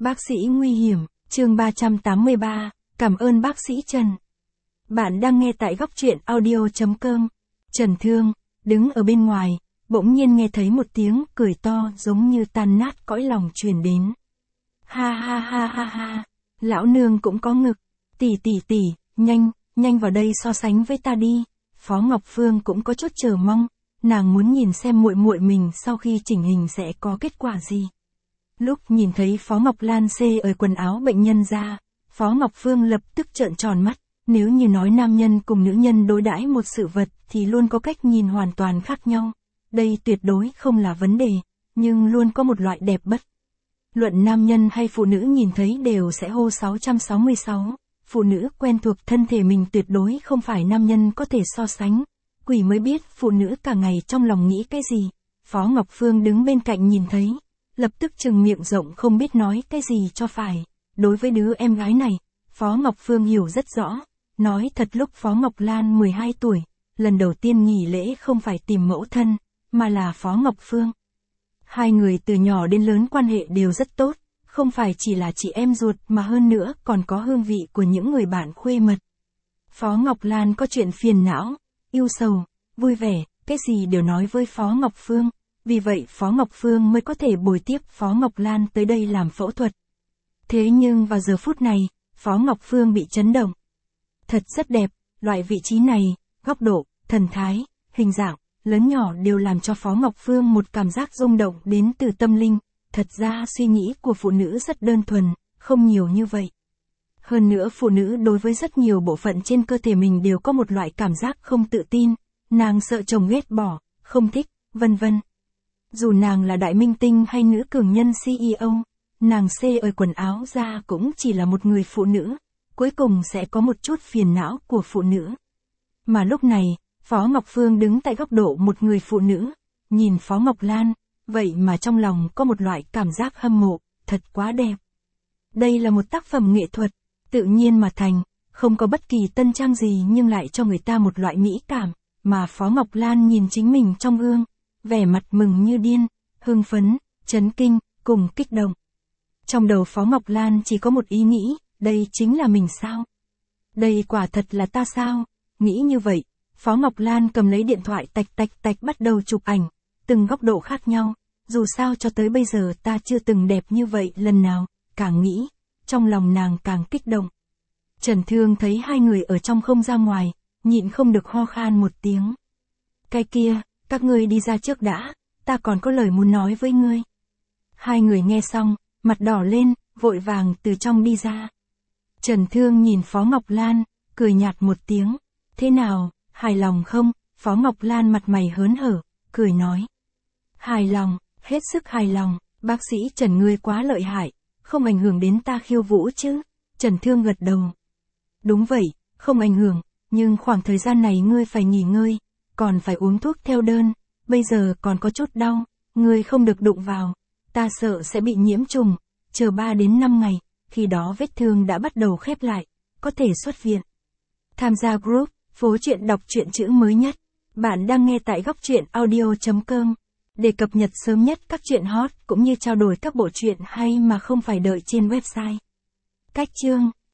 Bác sĩ nguy hiểm, chương 383, cảm ơn bác sĩ Trần. Bạn đang nghe tại góc truyện audio.com. Trần Thương, đứng ở bên ngoài, bỗng nhiên nghe thấy một tiếng cười to giống như tan nát cõi lòng truyền đến. Ha ha ha ha ha, lão nương cũng có ngực, tỷ, nhanh vào đây so sánh với ta đi. Phó Ngọc Phương cũng có chút chờ mong, nàng muốn nhìn xem muội muội mình sau khi chỉnh hình sẽ có kết quả gì. Lúc nhìn thấy Phó Ngọc Lan xê ở quần áo bệnh nhân ra, Phó Ngọc Phương lập tức trợn tròn mắt, nếu như nói nam nhân cùng nữ nhân đối đãi một sự vật thì luôn có cách nhìn hoàn toàn khác nhau. Đây tuyệt đối không là vấn đề, nhưng luôn có một loại đẹp bất luận nam nhân hay phụ nữ nhìn thấy đều sẽ hô 666. Phụ nữ quen thuộc thân thể mình tuyệt đối không phải nam nhân có thể so sánh. Quỷ mới biết phụ nữ cả ngày trong lòng nghĩ cái gì. Phó Ngọc Phương đứng bên cạnh nhìn thấy, lập tức trừng miệng rộng không biết nói cái gì cho phải. Đối với đứa em gái này, Phó Ngọc Phương hiểu rất rõ. Nói thật lúc Phó Ngọc Lan 12 tuổi, lần đầu tiên nghỉ lễ không phải tìm mẫu thân, mà là Phó Ngọc Phương. Hai người từ nhỏ đến lớn quan hệ đều rất tốt, không phải chỉ là chị em ruột mà hơn nữa còn có hương vị của những người bạn khuê mật. Phó Ngọc Lan có chuyện phiền não, yêu sầu, vui vẻ, cái gì đều nói với Phó Ngọc Phương, vì vậy Phó Ngọc Phương mới có thể bồi tiếp Phó Ngọc Lan tới đây làm phẫu thuật. Thế nhưng vào giờ phút này, Phó Ngọc Phương bị chấn động. Thật rất đẹp, loại vị trí này, góc độ, thần thái, hình dạng, lớn nhỏ đều làm cho Phó Ngọc Phương một cảm giác rung động đến từ tâm linh. Thật ra suy nghĩ của phụ nữ rất đơn thuần, không nhiều như vậy. Hơn nữa phụ nữ đối với rất nhiều bộ phận trên cơ thể mình đều có một loại cảm giác không tự tin, nàng sợ chồng ghét bỏ, không thích, vân vân. Dù nàng là đại minh tinh hay nữ cường nhân CEO, nàng xê ở quần áo ra cũng chỉ là một người phụ nữ, cuối cùng sẽ có một chút phiền não của phụ nữ. Mà lúc này, Phó Ngọc Phương đứng tại góc độ một người phụ nữ, nhìn Phó Ngọc Lan, vậy mà trong lòng có một loại cảm giác hâm mộ, thật quá đẹp. Đây là một tác phẩm nghệ thuật, tự nhiên mà thành, không có bất kỳ tân trang gì nhưng lại cho người ta một loại mỹ cảm, mà Phó Ngọc Lan nhìn chính mình trong gương, vẻ mặt mừng như điên, hưng phấn, chấn kinh, cùng kích động. Trong đầu Phó Ngọc Lan chỉ có một ý nghĩ, đây chính là mình sao? Đây quả thật là ta sao? Nghĩ như vậy, Phó Ngọc Lan cầm lấy điện thoại tạch bắt đầu chụp ảnh, từng góc độ khác nhau, dù sao cho tới bây giờ ta chưa từng đẹp như vậy lần nào, càng nghĩ, trong lòng nàng càng kích động. Trần Thương thấy hai người ở trong không ra ngoài, nhịn không được ho khan một tiếng. Cái kia, các ngươi đi ra trước đã, ta còn có lời muốn nói với ngươi. Hai người nghe xong, mặt đỏ lên, vội vàng từ trong đi ra. Trần Thương nhìn Phó Ngọc Lan, cười nhạt một tiếng. Thế nào, hài lòng không? Phó Ngọc Lan mặt mày hớn hở, cười nói. Hài lòng, hết sức hài lòng, bác sĩ Trần ngươi quá lợi hại, không ảnh hưởng đến ta khiêu vũ chứ? Trần Thương gật đầu. Đúng vậy, không ảnh hưởng, nhưng khoảng thời gian này ngươi phải nghỉ ngơi, còn phải uống thuốc theo đơn, bây giờ còn có chút đau, ngươi không được đụng vào, ta sợ sẽ bị nhiễm trùng, chờ 3 đến 5 ngày, khi đó vết thương đã bắt đầu khép lại, có thể xuất viện. Tham gia group, phố truyện đọc truyện chữ mới nhất, bạn đang nghe tại góc truyện audio.com. Để cập nhật sớm nhất các truyện hot cũng như trao đổi các bộ truyện hay mà không phải đợi trên website. Cách chương